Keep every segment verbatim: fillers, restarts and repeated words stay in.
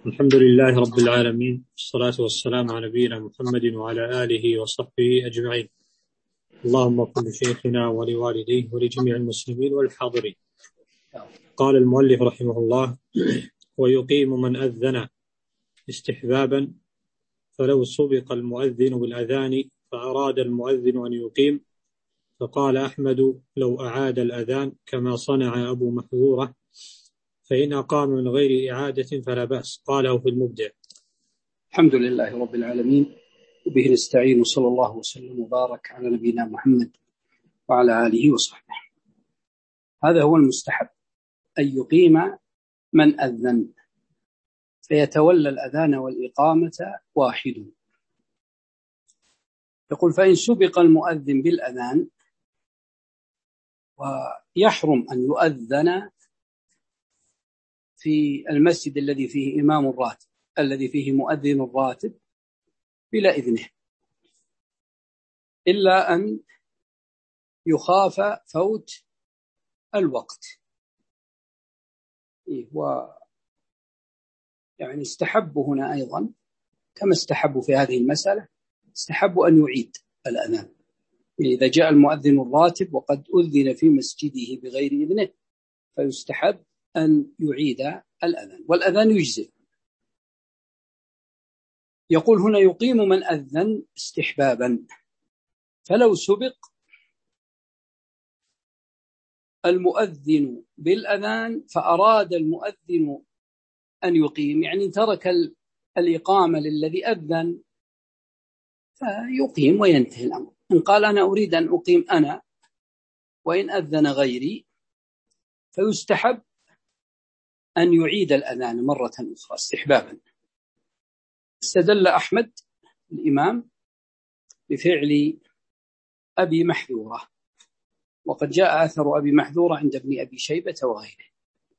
الحمد لله رب العالمين، والصلاة والسلام على نبينا محمد وعلى آله وصحبه أجمعين. اللهم كن لشيخنا ولوالديه ولجميع المسلمين والحاضرين. قال المؤلف رحمه الله: ويقيم من أذن استحبابا، فلو سبق المؤذن بالأذان فأراد المؤذن أن يقيم، فقال أحمد: لو أعاد الأذان كما صنع أبو محذورة فإن أقام من غير إعادة فلا بأس. قاله في المبدع. الحمد لله رب العالمين، وبه نستعين، صلى الله وسلم وبارك على نبينا محمد وعلى آله وصحبه. هذا هو المستحب، أن يقيم من أذن، فيتولى الأذان والإقامة واحد. يقول: فإن سبق المؤذن بالأذان، ويحرم أن يؤذن في المسجد الذي فيه إمام راتب، الذي فيه مؤذن راتب بلا إذنه، إلا أن يخاف فوت الوقت. و يعني استحبوا هنا أيضا كما استحبوا في هذه المسألة، استحبوا أن يعيد الأذان. إذا جاء المؤذن الراتب وقد أذن في مسجده بغير إذنه، فيستحب أن يعيد الأذان، والأذان يجزئ. يقول هنا: يقيم من أذن استحبابا، فلو سبق المؤذن بالأذان فأراد المؤذن أن يقيم، يعني ترك الإقامة للذي أذن، فيقيم وينتهي الأمر. إن قال: أنا أريد أن أقيم أنا وإن أذن غيري، فيستحب أن يعيد الأذان مرة أخرى استحبابا. استدل أحمد الإمام بفعل أبي محذورة، وقد جاء أثر أبي محذورة عند ابن أبي شيبة وغيره،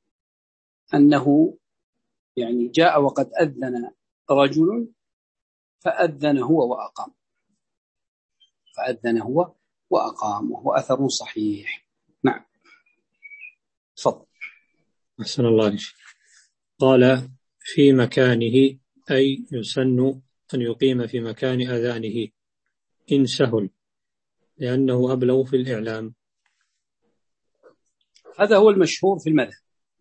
أنه يعني جاء وقد أذن رجل فأذن هو وأقام، فأذن هو وأقام، وهو أثر صحيح. نعم، تفضل. أحسن الله عليك. قال: في مكانه، أي يسن أن يقيم في مكان أذانه إن سهل، لأنه أبلغ في الإعلام. هذا هو المشهور في المذهب،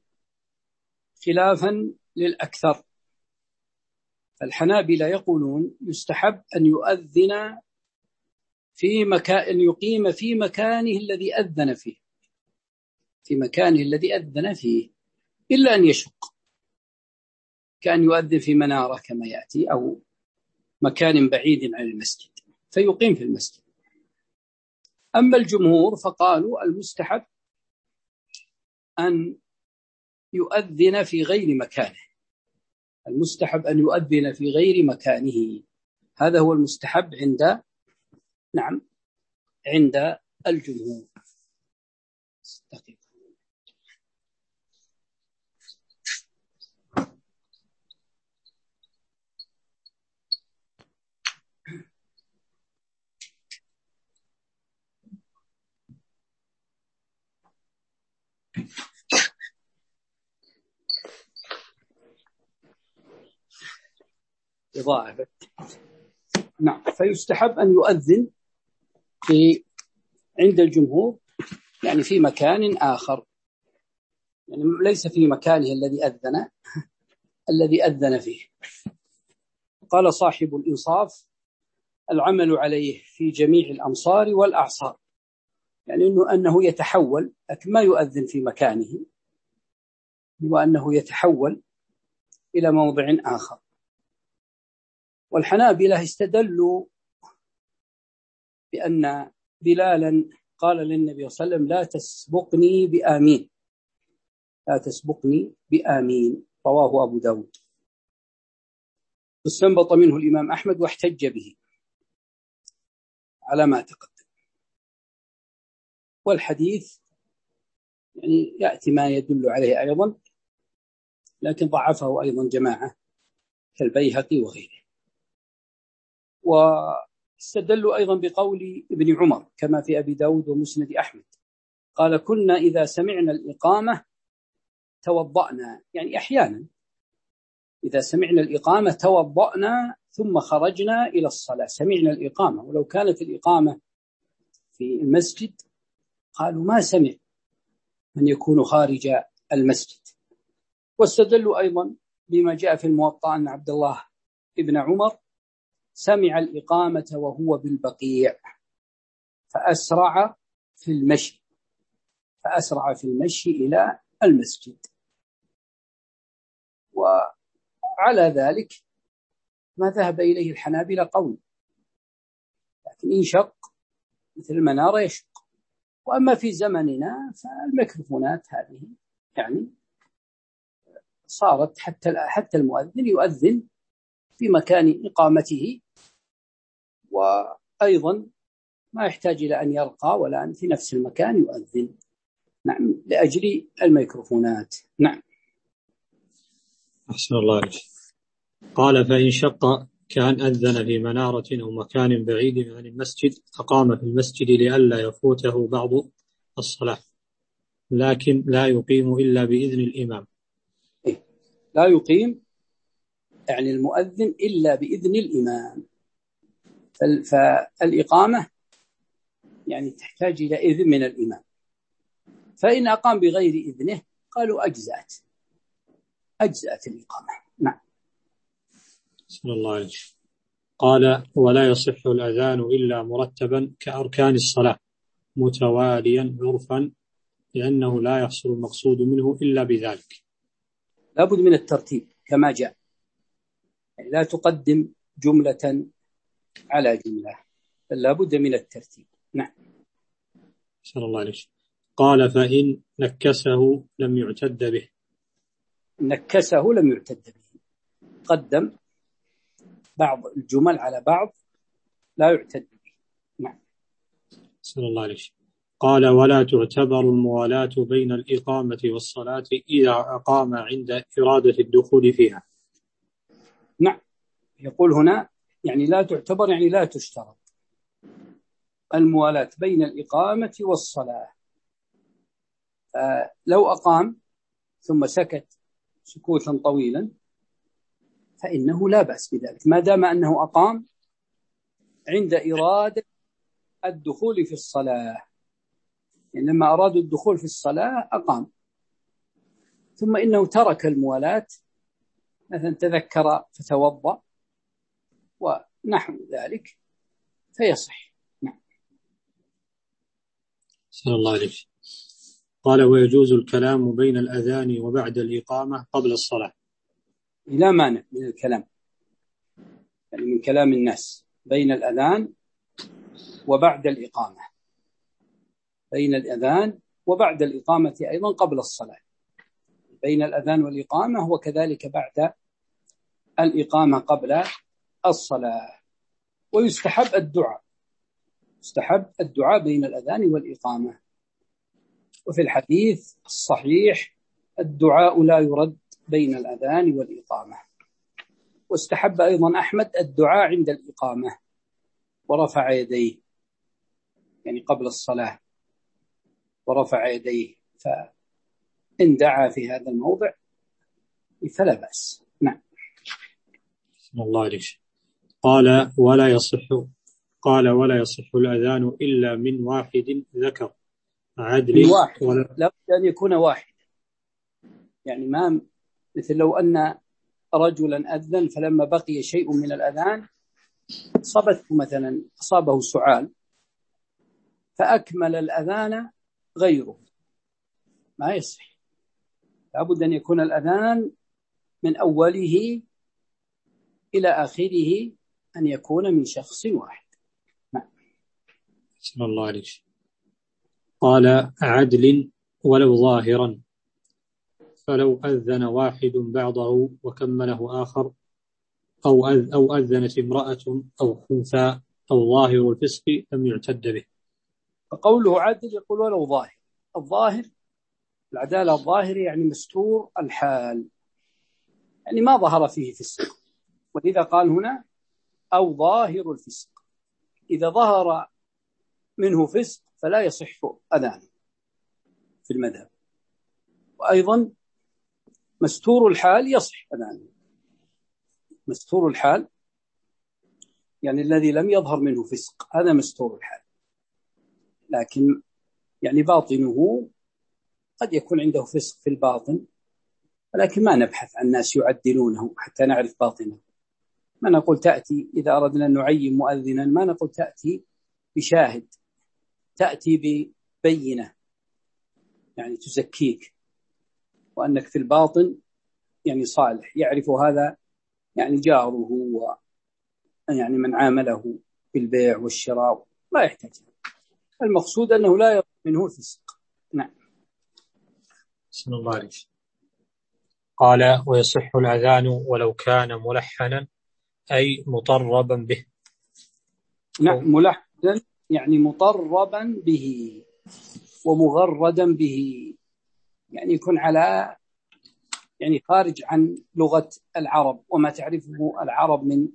خلافا للأكثر. الحنابلة يقولون يستحب أن يؤذن في مكان، يقيم في مكانه الذي أذن فيه، في مكانه الذي أذن فيه، إلا أن يشق، كان يؤذن في منارة كما يأتي، أو مكان بعيد عن المسجد، فيقيم في المسجد. أما الجمهور فقالوا المستحب أن يؤذن في غير مكانه، المستحب أن يؤذن في غير مكانه، هذا هو المستحب عند نعم عند الجمهور. دقيقة. إضاعة. نعم، فيستحب أن يؤذن في عند الجمهور، يعني في مكان آخر، يعني ليس في مكانه الذي أذن الذي أذن فيه. قال صاحب الإنصاف: العمل عليه في جميع الأمصار والأعصار، يعني إنه أنه يتحول، لكن ما يؤذن في مكانه، وأنه يتحول إلى موضع آخر. والحنابلة استدلوا بأن بلالا قال للنبي صلى الله عليه وسلم: لا تسبقني بآمين، لا تسبقني بآمين، رواه أبو داود. استنبط منه الإمام أحمد واحتج به على ما تقدم. والحديث يعني يأتي ما يدل عليه أيضا، لكن ضعفه أيضا جماعة كالبيهقي وغيره. واستدلوا أيضا بقول ابن عمر كما في أبي داود ومسند أحمد، قال: كنا إذا سمعنا الإقامة توضأنا، يعني أحيانا إذا سمعنا الإقامة توضأنا ثم خرجنا إلى الصلاة، سمعنا الإقامة. ولو كانت الإقامة في المسجد قالوا ما سمع من يكون خارج المسجد. واستدلوا أيضا بما جاء في الموطأ أن عبد الله ابن عمر سمع الإقامة وهو بالبقيع فأسرع في المشي فأسرع في المشي إلى المسجد. وعلى ذلك ما ذهب إليه الحنابلة قول، لكن إن شق مثل المنارة يشق. وأما في زمننا فالميكروفونات هذه يعني صارت حتى حتى المؤذن يؤذن في مكان إقامته، وأيضا ما يحتاج إلى أن يرقى ولا أن في نفس المكان يؤذن. نعم، لأجل الميكروفونات. نعم. أحسن الله عليك. قال فإن شق كان أذن في منارة أو مكان بعيد عن المسجد أقام في المسجد لئلا يفوته بعض الصلاة، لكن لا يقيم إلا بإذن الإمام. إيه؟ لا يقيم يعني المؤذن إلا بإذن الإمام. فالإقامة يعني تحتاج إلى إذن من الإمام، فإن أقام بغير إذنه قالوا أجزأت أجزأت الإقامة. نعم. صلى الله عليه وسلم. قال ولا يصح الأذان إلا مرتبا كأركان الصلاة متواليا عرفا، لأنه لا يحصل المقصود منه إلا بذلك. لابد من الترتيب كما جاء، يعني لا تقدم جملة على جملة، بل لابد من الترتيب. نعم. صلى الله عليه وسلم. قال فإن نكسه لم يعتد به. نكسه لم يعتد به، قدم بعض الجمل على بعض لا يعتد به. نعم. صلى الله عليه وسلم. قال ولا تعتبر الموالاة بين الإقامة والصلاة إذا أقام عند إرادة الدخول فيها. نعم، يقول هنا يعني لا تعتبر يعني لا تشترط الموالاة بين الإقامة والصلاة. لو أقام ثم سكت سكوتا طويلا فإنه لا بأس بذلك، ما دام أنه أقام عند إرادة الدخول في الصلاة. يعني لما أرادوا الدخول في الصلاة أقام، ثم إنه ترك الموالاة، مثلا تذكر فتوضأ ونحو ذلك فيصح. نعم. صلى الله عليه وسلم. قال ويجوز الكلام بين الأذان وبعد الإقامة قبل الصلاة. لا مانع من الكلام، يعني من كلام الناس بين الأذان وبعد الإقامة، بين الأذان وبعد الإقامة أيضا قبل الصلاة. بين الأذان والإقامة وكذلك بعد الإقامة قبل الصلاة. ويستحب الدعاء يستحب الدعاء بين الأذان والإقامة. وفي الحديث الصحيح الدعاء لا يرد بين الأذان والإقامة. واستحب أيضا أحمد الدعاء عند الإقامة ورفع يديه، يعني قبل الصلاة ورفع يديه، فإن دعا في هذا الموضع فلا بأس. نعم. بسم الله عليك. قال ولا يصح قال ولا يصح الأذان إلا من واحد ذكر عدل. واحد ولا لا بد أن يكون واحد، يعني ما مثل لو أن رجلا أذن فلما بقي شيء من الأذان صابته مثلا أصابه سعال فأكمل الأذان غيره، ما يصح. لابد أن يكون الأذان من أوله إلى آخره أن يكون من شخص واحد. نعم. بسم الله عليك. قال عدل ولو ظاهرا، فلو أذن واحد بعضه وكمله آخر، أو أذ أو أذنت امرأة أو خنثى أو ظاهر الفسق لم يعتد به. فقوله عدل يقول ولو ظاهر. الظاهر العدالة الظاهر يعني مستور الحال، يعني ما ظهر فيه فسق، ولذا قال هنا أو ظاهر الفسق. إذا ظهر منه فسق فلا يصح أذانه في المذهب. وأيضا مستور الحال يصح أذانه، مستور الحال يعني الذي لم يظهر منه فسق، هذا مستور الحال. لكن يعني باطنه قد يكون عنده فسق في الباطن، ولكن ما نبحث عن الناس يعدلونه حتى نعرف باطنه. ما نقول تأتي إذا أردنا أن نعين مؤذنا، ما نقول تأتي بشاهد، تأتي ببينة يعني تزكيك وأنك في الباطن يعني صالح، يعرف هذا يعني جاره ويعني من عامله بالبيع والشراء، لا يحتاج. المقصود أنه لا يظهر منه الفسق. نعم. بسم الله عليك. قال: ويصح الأذان ولو كان ملحنا أي مطربا به. نعم، ملحنا يعني مطربا به ومغردا به، يعني يكون على يعني خارج عن لغة العرب وما تعرفه العرب من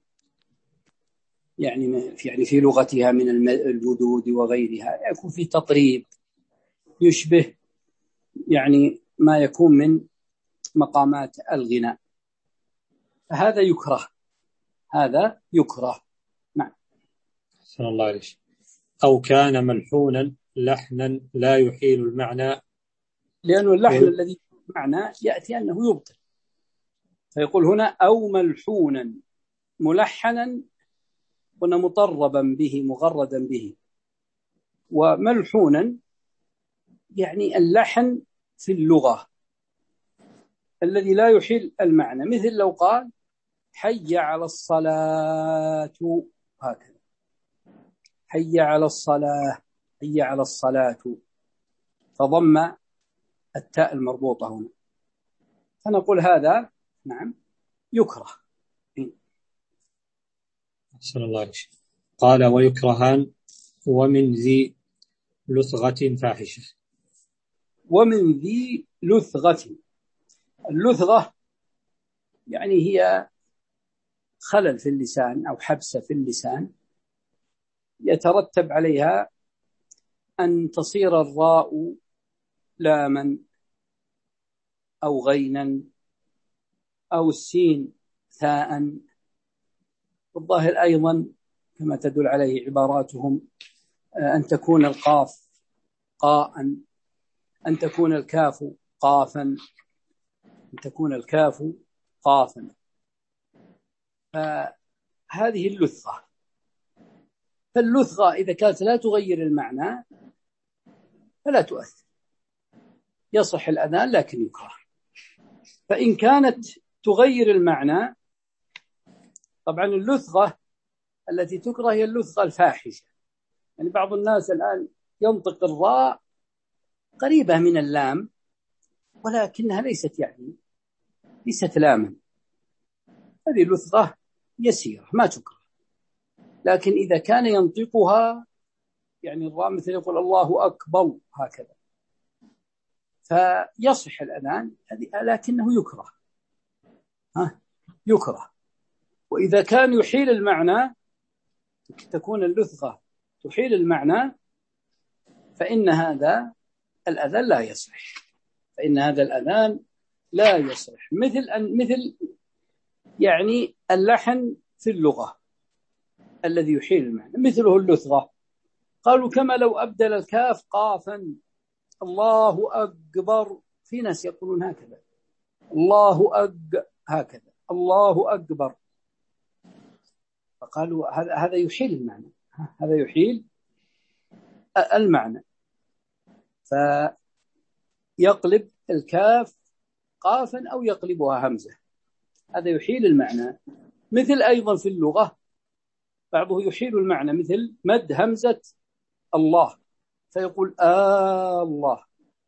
يعني يعني في لغتها من الجدود وغيرها، يكون في تطريب يشبه يعني ما يكون من مقامات الغناء، فهذا يكره، هذا يكره. نعم. صلى الله عليه. أو كان ملحونا لحنا لا يحيل المعنى، لأنه اللحن الذي معنى يأتي أنه يبطل، فيقول هنا أو ملحونا ملحنا، قلنا مطربا به مغردا به، وملحونا يعني اللحن في اللغة الذي لا يحيل المعنى، مثل لو قال حي على الصلاة، هكذا حي على الصلاة، حي على الصلاة، فضم التاء المربوطة هنا، فنقول هذا نعم يكره. صلى الله عليه. قال: ويكرهان ومن ذي لثغة فاحشة. ومن ذي لثغة، اللثغة يعني هي خلل في اللسان أو حبسة في اللسان يترتب عليها أن تصير الراء لاما أو غينا أو السين ثاء. والظاهر أيضا كما تدل عليه عباراتهم أن تكون القاف قاء، أن تكون الكاف قافا، أن تكون الكاف قافا. فهذه اللثغة، فاللثغة إذا كانت لا تغير المعنى فلا تؤثر، يصح الأذان لكن يكره. فإن كانت تغير المعنى، طبعا اللثغة التي تكره هي اللثغة الفاحشة، يعني بعض الناس الآن ينطق الراء قريبة من اللام ولكنها ليست يعني ليست لاما، هذه لثغة يسيرة ما تكره. لكن إذا كان ينطقها يعني الراء مثل يقول الله أكبر هكذا فيصح الأذان، لكنه يكره، ها يكره. وإذا كان يحيل المعنى، تكون اللثغة تحيل المعنى، فإن هذا الأذان لا يصح، فإن هذا الأذان لا يصح. مثل أن مثل يعني اللحن في اللغة الذي يحيل المعنى مثله اللثغة، قالوا كما لو أبدل الكاف قافا، الله أكبر، في ناس يقولون هكذا الله أك هكذا الله أكبر، فقالوا هذا هذا يحيل المعنى، هذا يحيل المعنى، فيقلب الكاف قافا أو يقلبها همزة، هذا يحيل المعنى. مثل أيضا في اللغة بعضه يحيل المعنى، مثل مد همزة الله فيقول آه الله،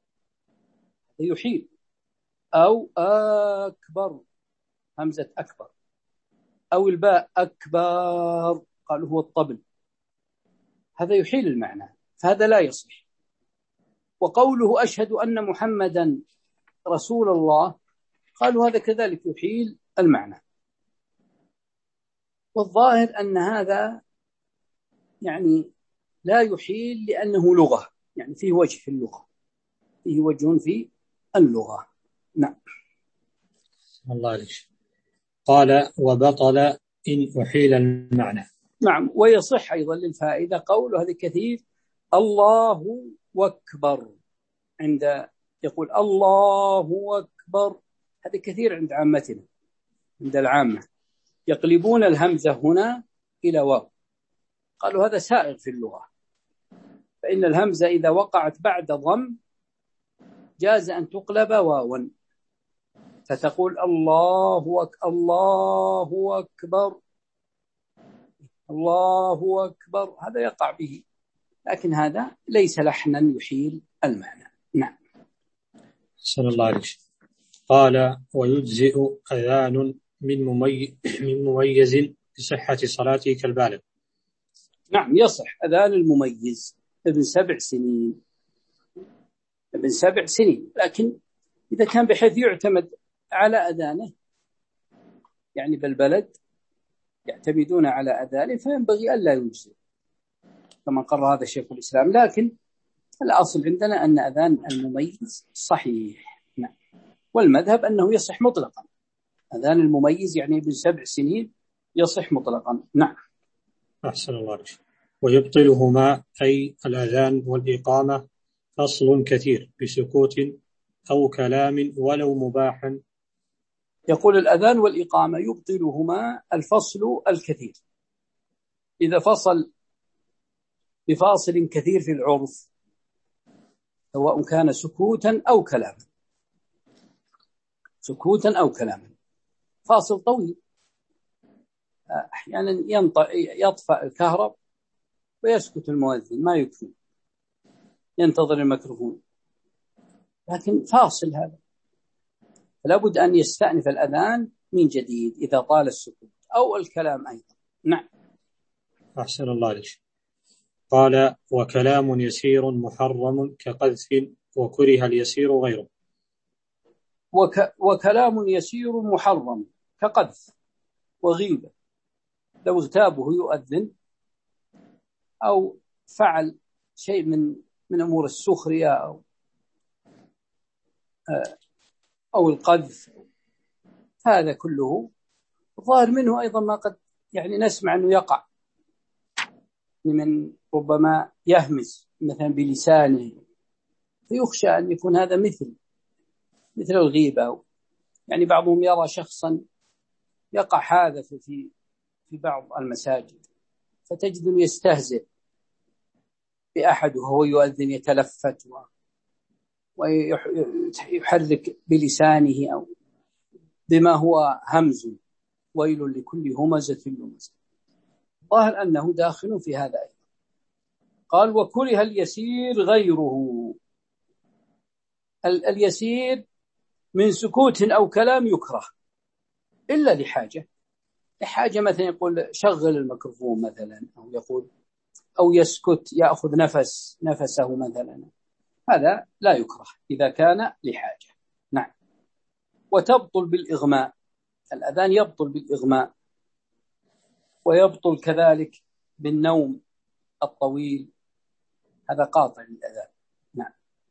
يحيل. أو أكبر همزة أكبر، أو الباء أكبر قالوا هو الطبل، هذا يحيل المعنى، فهذا لا يصح. وقوله أشهد أن محمدا رسول الله قالوا هذا كذلك يحيل المعنى. والظاهر أن هذا يعني لا يحيل لأنه لغة، يعني فيه وجه في اللغة، فيه وجه في اللغة. نعم. الله عليك. قال وبطل إن أحيل المعنى. نعم. ويصح أيضا للفائدة قوله هذا كثير الله أكبر، عند يقول الله أكبر، هذا كثير عند عامتنا، عند العامة يقلبون الهمزة هنا إلى واو، قالوا هذا سائغ في اللغة، فإن الهمزة إذا وقعت بعد ضم جاز أن تقلب واوا، فتقول الله أك... الله أكبر الله أكبر، هذا يقع به، لكن هذا ليس لحنا يحيل المعنى. نعم. صلى الله عليه وسلم. قال ويجزئ أذان من مميز, من مميز بصحة صلاته كالبالغ. نعم يصح أذان المميز ابن سبع سنين، ابن سبع سنين، لكن إذا كان بحيث يعتمد على أذانه، يعني بالبلد يعتمدون على أذانه، فينبغي ألا يجزئ كما قرر هذا شيخ الإسلام، لكن الأصل عندنا أن أذان المميز صحيح. نعم. والمذهب أنه يصح مطلقا، أذان المميز يعني ابن سبع سنين يصح مطلقا. نعم. أحسن الله عليك. ويبطلهما أي الأذان والإقامة فصل كثير بسكوت أو كلام ولو مباحا. يقول الأذان والإقامة يبطلهما الفصل الكثير، إذا فصل بفاصل كثير في العرف، سواء كان سكوتا أو كلاما، سكوتا أو كلاما، فاصل طويل، أحيانا يطفأ الكهرب ويسكت المؤذن ما يكفي، ينتظر الميكروفون، لكن فاصل هذا، فلا بد أن يستأنف الأذان من جديد إذا طال السكوت أو الكلام أيضا. نعم. أحسن الله عليك. قال وكلام يسير محرم كقذف وكره اليسير غيره. وك وكلام يسير محرم كقذف وغيبة، لو اغتابه يؤذن أو فعل شيء من من أمور السخرية أو أو القذف، هذا كله ظاهر منه أيضا ما قد يعني نسمع أنه يقع، من ربما يهمس مثلا بلسانه، فيخشى أن يكون هذا مثل مثل الغيبة. يعني بعضهم يرى شخصا يقع هذا في في بعض المساجد، فتجد أنه يستهزئ بأحد وهو يؤذن، يتلفت ويحرك بلسانه أو بما هو همز، ويل لكل همزة لمزة، ظاهر أنه داخل في هذا أيضا. قال وكره اليسير غيره، اليسير من سكوت أو كلام يكره إلا لحاجة، لحاجة مثلا يقول شغل الميكروفون مثلا، أو يقول أو يسكت يأخذ نفس نفسه مثلا، هذا لا يكره إذا كان لحاجة. نعم. وتبطل بالإغماء، الأذان يبطل بالإغماء، ويبطل كذلك بالنوم الطويل، هذا قاطع للأذان. نعم.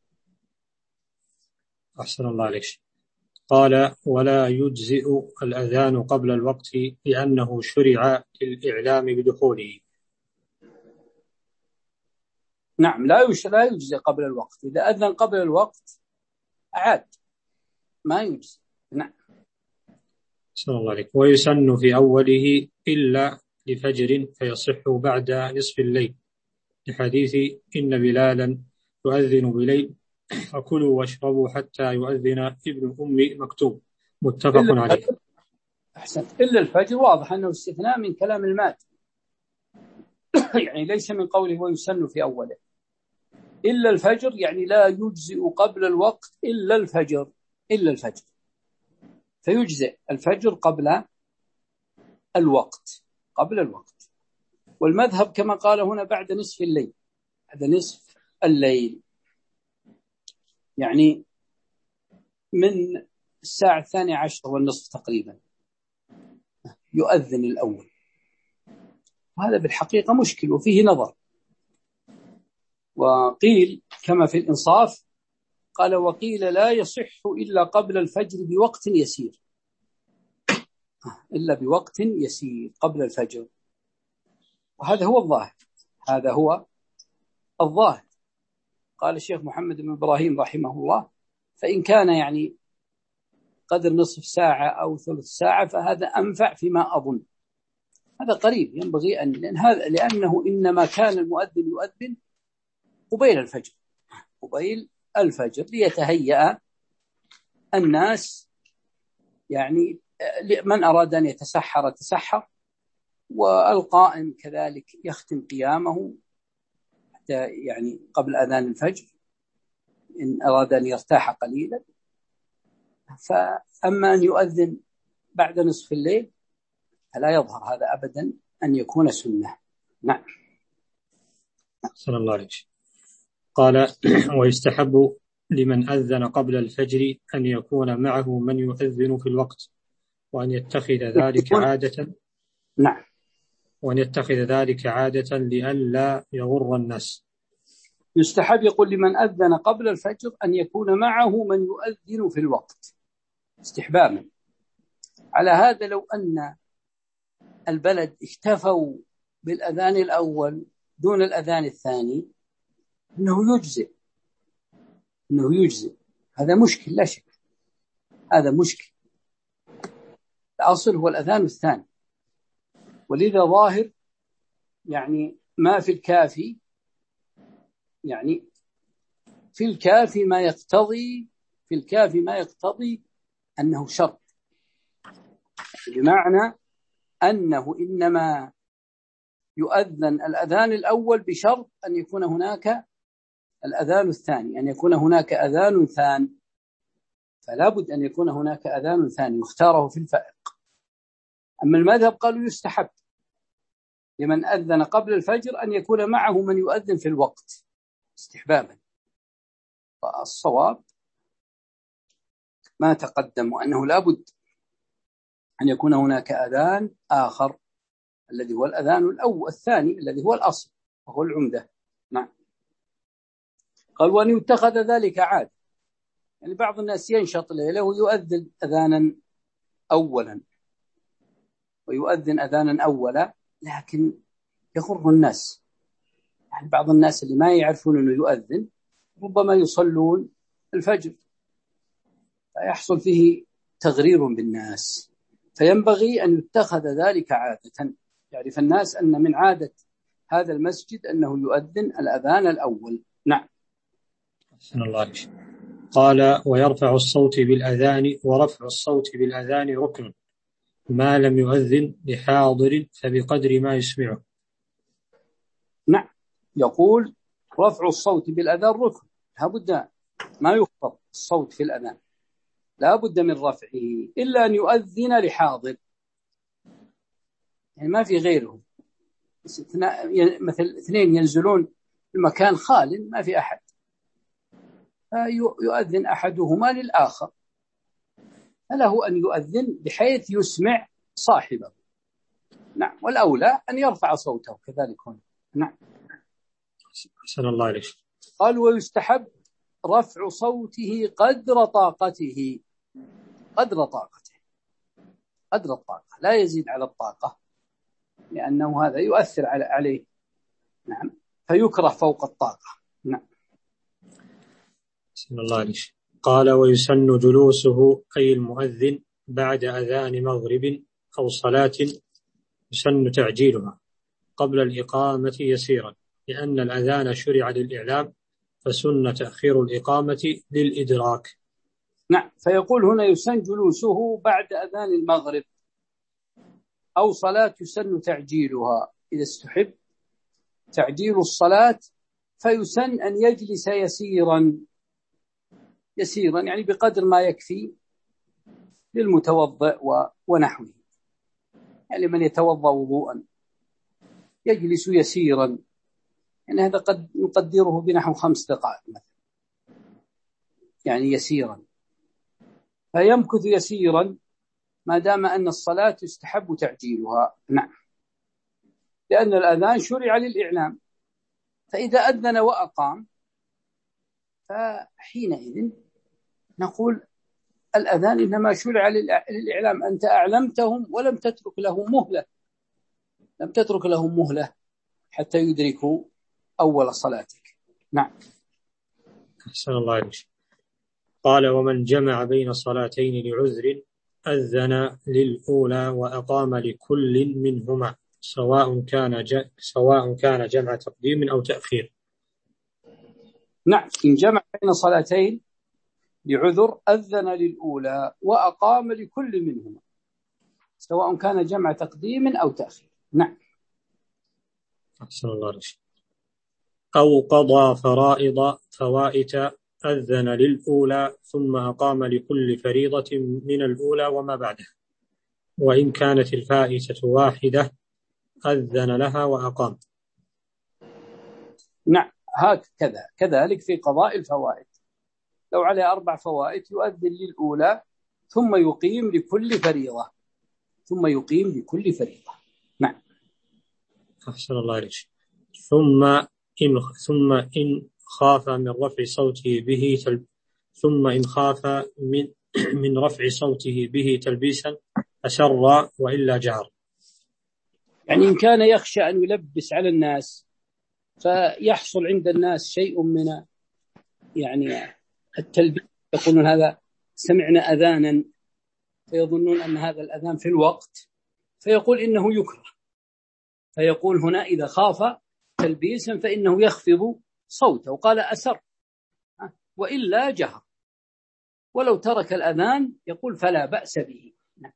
أحسن الله عليك. قال ولا يجزئ الأذان قبل الوقت لأنه شرع للإعلام بدخوله. نعم. لا لا يجزئ قبل الوقت، إذا أذن قبل الوقت أعاد ما يجزئ. نعم. أحسن الله عليك. ويسن في أوله إلا لفجر فيصح بعد نصف الليل، لحديث إن بلالا يؤذن بليل فكلوا واشربوا حتى يؤذن ابن أم مكتوب، متفق عليه. أحسنت. إلا الفجر واضح أنه استثناء من كلام المات يعني ليس من قوله ويسن في أوله. إلا الفجر يعني لا يجزئ قبل الوقت إلا الفجر، إلا الفجر، فيجزئ الفجر قبل الوقت، قبل الوقت. والمذهب كما قال هنا بعد نصف الليل، بعد نصف الليل يعني من الساعة الثانية عشر والنصف تقريبا يؤذن الأول، هذا بالحقيقة مشكل وفيه نظر. وقيل كما في الإنصاف قال وقيل لا يصح إلا قبل الفجر بوقت يسير، إلا بوقت يسير قبل الفجر، وهذا هو الظاهر، هذا هو الظاهر. قال الشيخ محمد بن إبراهيم رحمه الله: فإن كان يعني قدر نصف ساعة أو ثلث ساعة فهذا أنفع فيما أظن. هذا قريب، ينبغي أن لأن هذا لأنه إنما كان المؤذن يؤذن قبيل الفجر، قبيل الفجر ليتهيأ الناس، يعني من أراد أن يتسحر تسحر، والقائم كذلك يختم قيامه حتى يعني قبل أذان الفجر إن أراد أن يرتاح قليلا. فأما أن يؤذن بعد نصف الليل فلا يظهر هذا أبدا أن يكون سنة. نعم. صلى الله عليه وسلم. قال: ويستحب لمن أذن قبل الفجر أن يكون معه من يؤذن في الوقت، وأن يتخذ ذلك عادة. نعم. وأن يتخذ ذلك عادة لئلا يغر الناس. يستحب، يقول، لمن أذن قبل الفجر أن يكون معه من يؤذن في الوقت استحبابا. على هذا لو أن البلد اكتفوا بالأذان الأول دون الأذان الثاني إنه يجزئ، إنه يجزئ. هذا مشكل لا شك، هذا مشكل. الأصل هو الأذان الثاني، ولذا ظاهر يعني ما في الكافي، يعني في الكافي ما يقتضي في الكافي ما يقتضي أنه شرط، بمعنى أنه إنما يؤذن الأذان الأول بشرط أن يكون هناك الأذان الثاني، أن يكون هناك أذان ثان، فلا بد أن يكون هناك أذان ثاني يختاره في الفائق. أما المذهب قالوا يستحب لمن أذن قبل الفجر أن يكون معه من يؤذن في الوقت استحبابا. فالصواب ما تقدم، وأنه لا بد أن يكون هناك أذان آخر الذي هو الأذان الأول الثاني الذي هو الأصل وهو العمدة. نعم. قال: وأن يتخذ ذلك عادة، يعني بعض الناس ينشط ليله ويؤذن أذانا أولا ويؤذن أذانا أولا، لكن يغر الناس. يعني بعض الناس اللي ما يعرفون أنه يؤذن ربما يصلون الفجر فيحصل فيه تغرير بالناس، فينبغي أن يتخذ ذلك عادة، يعرف الناس أن من عادة هذا المسجد أنه يؤذن الأذان الأول. نعم. أحسن الله عليك. قال: ويرفع الصوت بالأذان، ورفع الصوت بالأذان ركن ما لم يؤذن لحاضر فبقدر ما يسمعه. نعم. يقول: رفع الصوت بالأذان ركن، لا بد ما يخفض الصوت في الأذان، لا بد من رفعه إلا أن يؤذن لحاضر، يعني ما في غيره، مثل اثنين ينزلون في مكان خال ما في أحد فيؤذن أحدهما للآخر، فله أن يؤذن بحيث يسمع صاحبه. نعم. والأولى أن يرفع صوته كذلك هنا. نعم. أحسن الله عليك. قال: ويستحب رفع صوته قدر طاقته، قدر طاقته قدر الطاقة، لا يزيد على الطاقة، لأنه هذا يؤثر عليه. نعم. فيكره فوق الطاقة. نعم. بسم الله عليك. قال: ويسن جلوسه أي المؤذن بعد أذان مغرب أو صلاة يسن تعجيلها قبل الإقامة يسيرا، لأن الأذان شرع للإعلام، فسن تأخير الإقامة للإدراك. نعم. فيقول هنا: يسن جلوسه بعد أذان المغرب أو صلاة يسن تعجيلها. إذا استحب تعجيل الصلاة فيسن أن يجلس يسيرا يسيرا يعني بقدر ما يكفي للمتوضئ ونحوه، يعني من يتوضأ وضوءا يجلس يسيرا، يعني هذا قد نقدره بنحو خمس دقائق مثلا، يعني يسيرا، فيمكث يسيرا ما دام أن الصلاة يستحب تعجيلها. نعم. لأن الأذان شرع للإعلام، فإذا أذن وأقام فحينئذ نقول الأذان إنما شرع للإعلام، أنت أعلمتهم ولم تترك لهم مهلة، لم تترك لهم مهلة حتى يدركوا أول صلاتك. نعم. أحسن الله عليك. قال: ومن جمع بين صلاتين لعذر أذن للأولى وأقام لكل منهما سواء كان ج... سواء كان جمع تقديم أو تأخير. نعم، إن جمع بين صلاتين لعذر أذن للأولى وأقام لكل منهما سواء كان جمع تقديم أو تأخير. نعم. أحسن الله عليك. أو قضى فرائض فوائت أذن للأولى ثم أقام لكل فريضة من الأولى وما بعدها، وإن كانت الفائتة واحدة أذن لها وأقام. نعم، هكذا كذلك في قضاء الفوائد، لو عليه أربع فوائد يؤذن للأولى ثم يقيم لكل فريضة ثم يقيم لكل فريضة. نعم. أحسن الله عليك. ثم إن ثم إن خاف من رفع صوته به تل ثم إن خاف من من رفع صوته به تلبيسا أسر وإلا جهر. يعني إن كان يخشى أن يلبس على الناس فيحصل عند الناس شيء من يعني التلبيس، يقولون هذا سمعنا أذانا فيظنون أن هذا الأذان في الوقت، فيقول إنه يكره، فيقول هنا إذا خاف تلبيسا فإنه يخفض صوته، وقال أسر وإلا جهر، ولو ترك الأذان يقول فلا بأس به. نعم.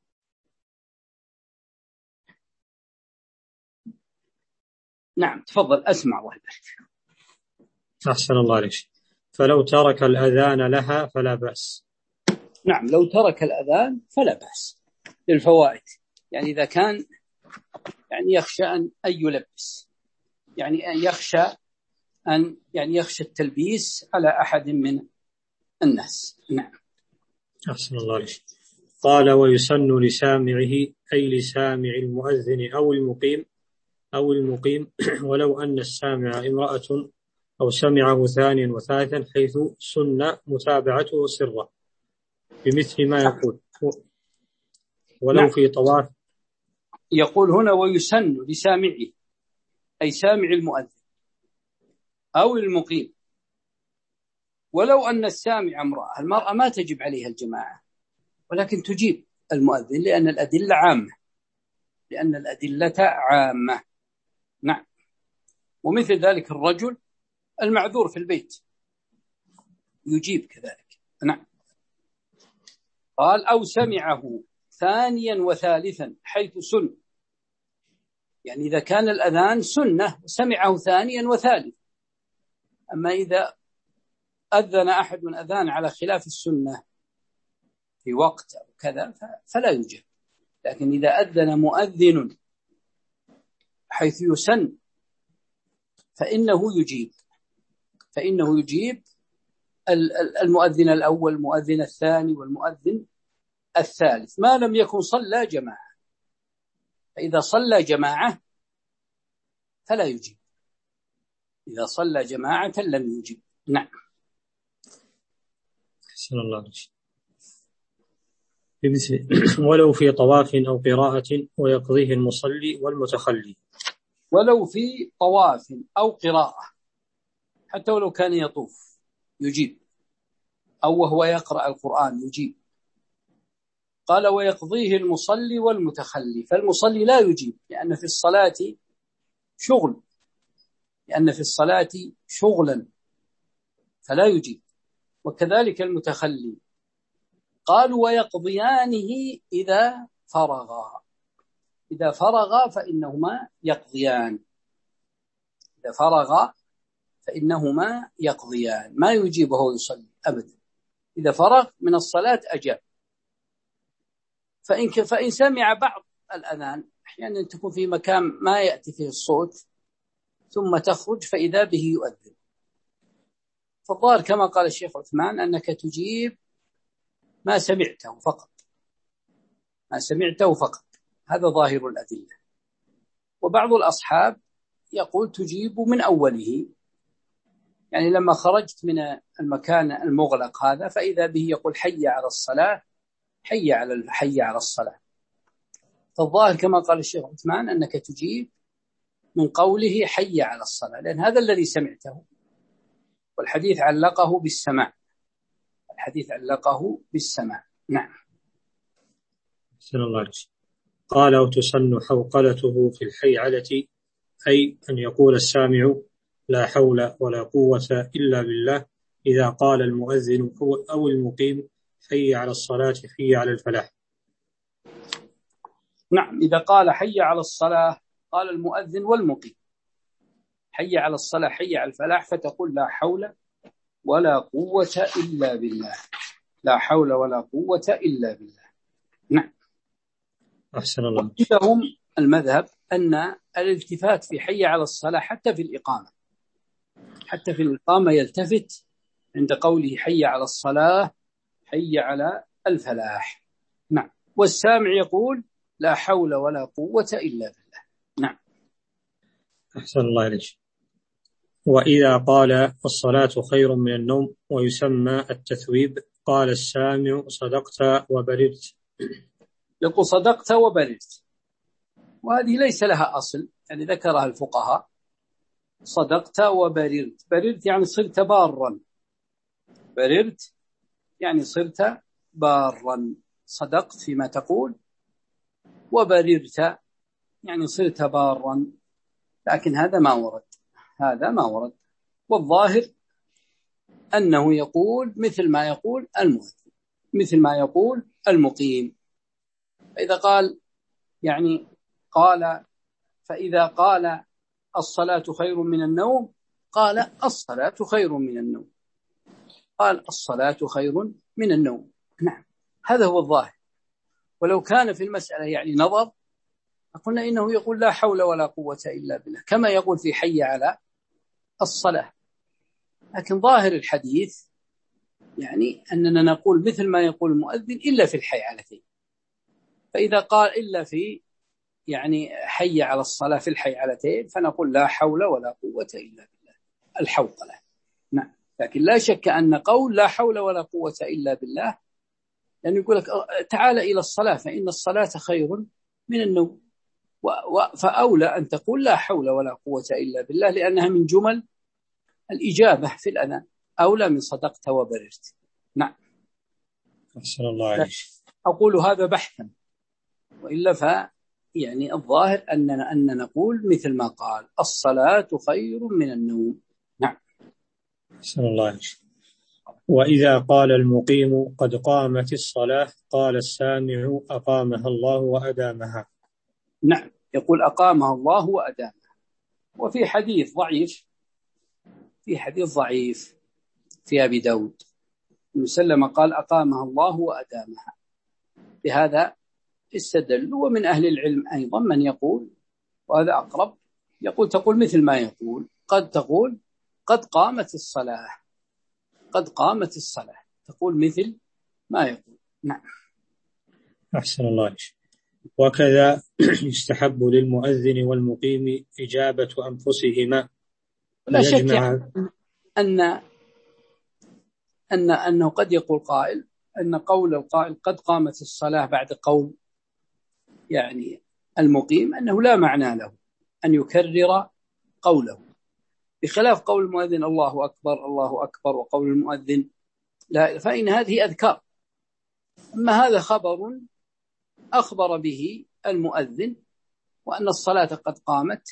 نعم تفضل أسمع واحد. أحسن الله عليك. فلو ترك الأذان لها فلا بأس. نعم، لو ترك الأذان فلا بأس للفوائد، يعني إذا كان يعني يخشى أن يلبس، يعني يخشى أن يعني يخشى التلبيس على أحد من الناس. نعم. أحسن الله عليك. قال: ويسن لسامعه أي لسامع المؤذن أو المقيم أو المقيم ولو أن السامع امرأة أو سمعه ثانيا وثالثا، حيث سن متابعته سرا بمثل ما يقول ولو نعم. في طواف. يقول هنا ويسن لسامعه أي سامع المؤذن أو المقيم ولو أن السامع امرأة. المرأة ما تجب عليها الجماعة ولكن تجيب المؤذن لأن الأدلة عامة لأن الأدلة عامة. نعم. ومثل ذلك الرجل المعذور في البيت يجيب كذلك. نعم. قال أو سمعه ثانيا وثالثا حيث سن، يعني إذا كان الأذان سنة سمعه ثانيا وثالث. أما إذا أذن أحد من أذان على خلاف السنة في وقت أو كذا فلا يجب، لكن إذا أذن مؤذن حيث يسن فإنه يجيب فإنه يجيب المؤذن الأول المؤذن الثاني والمؤذن الثالث ما لم يكن صلى جماعة، فإذا صلى جماعة فلا يجيب، إذا صلى جماعة لم يجيب. نعم. أحسن الله عليك. ولو في طواف أو قراءة ويقضيه المصلي والمتخلي. ولو في طواف أو قراءة، حتى ولو كان يطوف يجيب، أو وهو يقرأ القرآن يجيب. قال ويقضيه المصلي والمتخلي، فالمصلي لا يجيب لأن في الصلاة شغل لأن في الصلاة شغلا فلا يجيب، وكذلك المتخلي. قالوا ويقضيانه إذا فرغا إذا فرغا فإنهما يقضيان إذا فرغا فإنهما يقضيان ما يجيبه ويصلي أبدا، إذا فرغ من الصلاة أجاب. فإن, فإن سمع بعض الأذان أحيانا تكون في مكان ما يأتي فيه الصوت ثم تخرج فإذا به يؤذن، فالظاهر كما قال الشيخ عثمان أنك تجيب ما سمعته فقط ما سمعته فقط هذا ظاهر الأدلة. وبعض الأصحاب يقول تجيب من أوله، يعني لما خرجت من المكان المغلق هذا فإذا به يقول حي على الصلاة حي على حي على الصلاة. فالظاهر كما قال الشيخ عثمان أنك تجيب من قوله حي على الصلاة، لأن هذا الذي سمعته، والحديث علقه بالسماع، الحديث علقه بالسماع. نعم. أحسن الله عليك. قال وتسن حوقلته في الحيعلة، أي أن يقول السامع لا حول ولا قوة إلا بالله إذا قال المؤذن أو المقيم حي على الصلاة حي على الفلاح. نعم، إذا قال حي على الصلاة قال المؤذن والمقيم حي على الصلاة حي على الفلاح، فتقول لا حول ولا قوة إلا بالله، لا حول ولا قوة إلا بالله. نعم. أحسن الله. لهم المذهب أن الالتفات في حي على الصلاة حتى في الإقامة، حتى في الإقامة يلتفت عند قوله حي على الصلاة حي على الفلاح. نعم. والسامع يقول لا حول ولا قوة إلا بالله. نعم. أحسن الله عليك. وإذا قال الصلاة خير من النوم ويسمى التثويب قال السامع صدقت وبررت. يقول صدقت وبررت، وهذه ليس لها أصل، يعني ذكرها الفقهاء. صدقت وبررت، بررت يعني صرت بارا، بررت يعني صرت بارا، صدقت فيما تقول، وبررت يعني صرت بارا، لكن هذا ما ورد، هذا ما ورد. والظاهر أنه يقول مثل ما يقول المؤذن، مثل ما يقول المقيم. فإذا قال يعني قال فإذا قال الصلاة خير من النوم قال الصلاة خير من النوم، قال الصلاة خير من النوم. نعم، هذا هو الظاهر. ولو كان في المسألة يعني نظر قلنا إنه يقول لا حول ولا قوة إلا بالله كما يقول في حي على الصلاة، لكن ظاهر الحديث يعني أننا نقول مثل ما يقول المؤذن إلا في الحيعلتين. فإذا قال إلا في يعني حي على الصلاة في الحيعلتين فنقول لا حول ولا قوة إلا بالله، الحوقلة. نعم. لكن لا شك أن قول لا حول ولا قوة إلا بالله لأنه يعني يقول لك تعال إلى الصلاة فإن الصلاة خير من النوم، فأولى أن تقول لا حول ولا قوة إلا بالله لأنها من جمل الإجابة في الأذان، أولى من صدقت وبررت. نعم. أحسن الله عليك. أقول هذا بحثا، وإلا ف يعني الظاهر أننا أن نقول مثل ما قال الصلاة خير من النوم. نعم. أحسن الله عليك. وإذا قال المقيم قد قامت الصلاة قال السامع أقامها الله وأدامها. نعم، يقول أقامها الله وأدامها. وفي حديث ضعيف، في حديث ضعيف في أبي داود مسلم قال أقامها الله وأدامها، بهذا استدل. ومن أهل العلم أيضا من يقول، وهذا أقرب، يقول تقول مثل ما يقول، قد تقول قد قامت الصلاة، قد قامت الصلاة، تقول مثل ما يقول. نعم. أحسن الله عليك. وكذا يستحب للمؤذن والمقيم إجابة أنفسهما. لا شك يعني أن أن أنه قد يقول قائل أن قول القائل قد قامت الصلاة بعد قول يعني المقيم أنه لا معنى له أن يكرر قوله، بخلاف قول المؤذن الله أكبر الله أكبر وقول المؤذن لا، فإن هذه أذكار. أما هذا خبر أخبر به المؤذن وأن الصلاة قد قامت،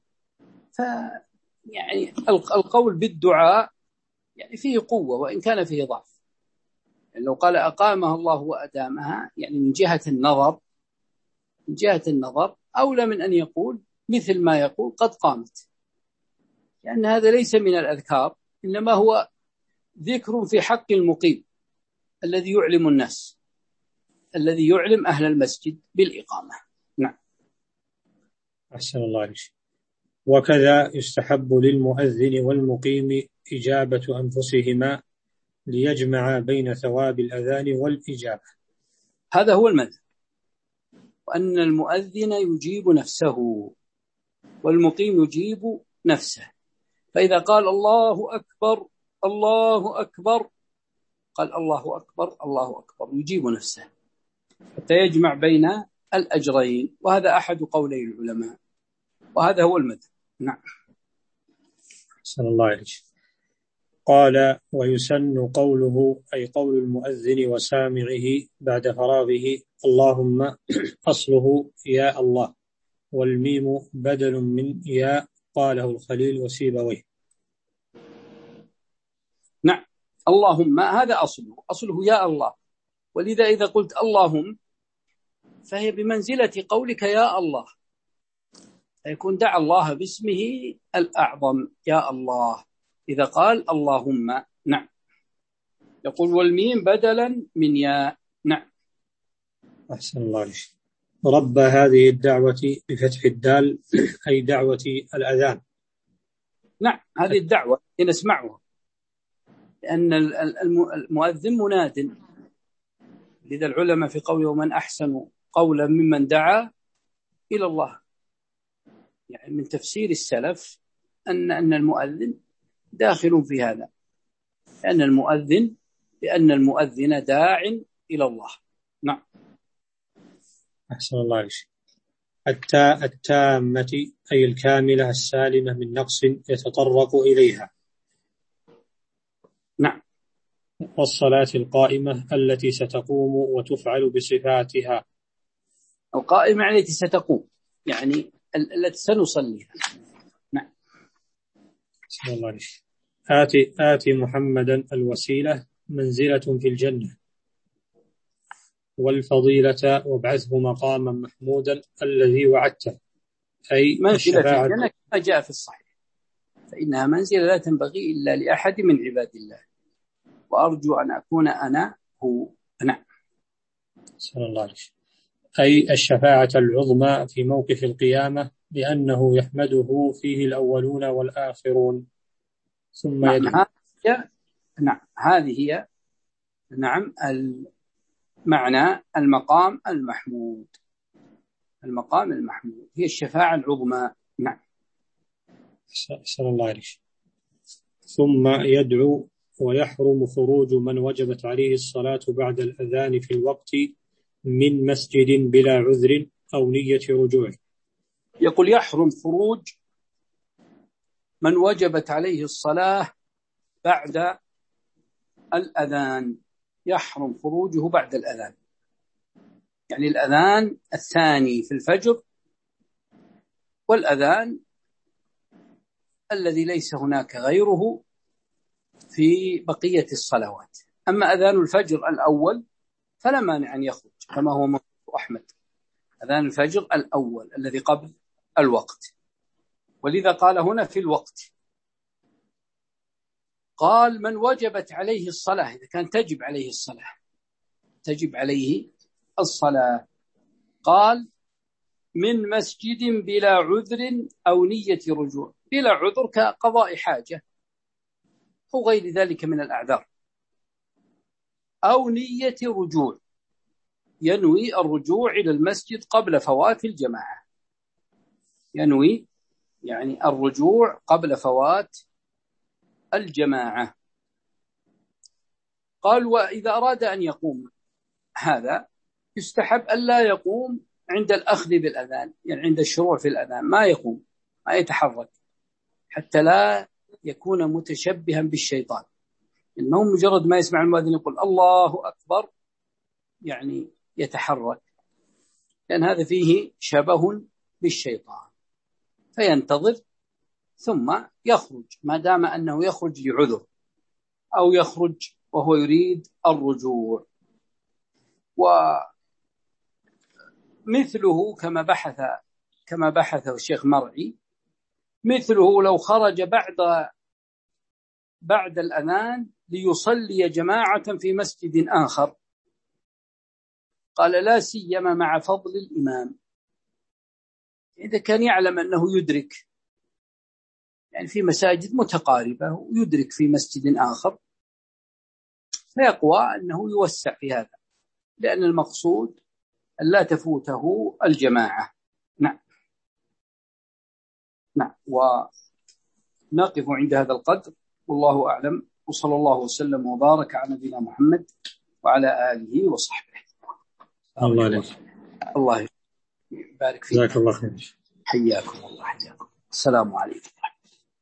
فيعني القول بالدعاء يعني فيه قوة وإن كان فيه ضعف. يعني لو قال أقامها الله وأدامها يعني من جهة النظر، من جهة النظر أولى من أن يقول مثل ما يقول قد قامت، لأن يعني هذا ليس من الأذكار، إنما هو ذكر في حق المقيم الذي يعلم الناس، الذي يعلم أهل المسجد بالإقامة. نعم. أحسن الله عليك. وكذا يستحب للمؤذن والمقيم إجابة أنفسهما ليجمع بين ثواب الأذان والإجابة. هذا هو المذهب، وأن المؤذن يجيب نفسه والمقيم يجيب نفسه. فإذا قال الله أكبر الله أكبر قال الله أكبر الله أكبر يجيب نفسه، حتى يجمع بين الأجرين، وهذا أحد قولي العلماء، وهذا هو المذهب. نعم. صلى الله عليه وسلم. قال: ويسن قوله، أي قول المؤذن وسامعه بعد فراغه: اللهم، أصله يا الله، والميم بدل من يا، قاله الخليل وسيبويه. نعم. اللهم هذا أصله، أصله يا الله، ولذا إذا قلت اللهم فهي بمنزلة قولك يا الله، فيكون دعا الله باسمه الأعظم يا الله إذا قال اللهم. نعم. يقول والميم بدلا من يا. نعم. أحسن الله عليك. رب هذه الدعوة بفتح الدال، أي دعوة الأذان. نعم، هذه الدعوة نسمعها، لأن المؤذن مناد، لذا العلماء في قوله ومن أحسن قولا ممن دعا إلى الله، يعني من تفسير السلف أن أن المؤذن داخل في هذا، لأن المؤذن لأن المؤذن داع إلى الله. نعم. أحسن الله عليك. التاء التامة، أي الكاملة السالمة من نقص يتطرق إليها. نعم. والصلاة القائمة التي ستقوم وتفعل بصفاتها. القائمة التي ستقوم، يعني التي سنصليها. نعم. بسم الله عليك. آتي آتي محمدا الوسيلة منزلة في الجنة والفضيلة وابعثه مقاما محمودا الذي وعدته، أي منزلة في الشفاعة. الجنة كما جاء في الصحيح، فإنها منزلة لا تنبغي إلا لأحد من عباد الله، وأرجو أن أكون أنا هو. نعم. صلى الله عليه وسلم. أي الشفاعة العظمى في موقف القيامة، لأنه يحمده فيه الأولون والآخرون ثم نعم. يدعو. نعم. هذه هي نعم المعنى المقام المحمود. المقام المحمود هي الشفاعة العظمى. نعم. صلى الله عليه وسلم. ثم يدعو: ويحرم خروج من وجبت عليه الصلاة بعد الأذان في الوقت من مسجد بلا عذر أو نية رجوع. يقول يحرم خروج من وجبت عليه الصلاة بعد الأذان، يحرم خروجه بعد الأذان، يعني الأذان الثاني في الفجر والأذان الذي ليس هناك غيره في بقية الصلوات. أما أذان الفجر الأول فلا مانع أن يخرج كما هو مذهب أحمد، أذان الفجر الأول الذي قبل الوقت، ولذا قال هنا في الوقت. قال من وجبت عليه الصلاة، إذا كان تجب عليه الصلاة تجب عليه الصلاة، قال من مسجد بلا عذر أو نية رجوع. بلا عذر كقضاء حاجة أو غير ذلك من الأعذار، أو نية رجوع، ينوي الرجوع إلى المسجد قبل فوات الجماعة، ينوي يعني الرجوع قبل فوات الجماعة. قال وإذا أراد أن يقوم هذا يستحب ألا يقوم عند الأخذ بالأذان، يعني عند الشروع في الأذان ما يقوم، ما يتحرك، حتى لا يكون متشبها بالشيطان، إنه مجرد ما يسمع المؤذن يقول الله أكبر يعني يتحرك، لأن هذا فيه شبه بالشيطان، فينتظر ثم يخرج ما دام أنه يخرج لعذر أو يخرج وهو يريد الرجوع. ومثله كما بحث كما بحثه الشيخ مرعي، مثله لو خرج بعد بعد الأذان ليصلي جماعة في مسجد آخر، قال لا سيما مع فضل الإمام، إذا كان يعلم أنه يدرك يعني في مساجد متقاربة ويدرك في مسجد آخر، فيقوى أنه يوسع في هذا، لأن المقصود أن لا تفوته الجماعة. نعم. نعم. ونقف عند هذا القدر، والله أعلم، وصلى الله وسلم وبارك على نبينا محمد وعلى آله وصحبه. الله عليك. الله يبارك فيك. جزاك الله خير. حياكم الله. حياكم. السلام عليكم.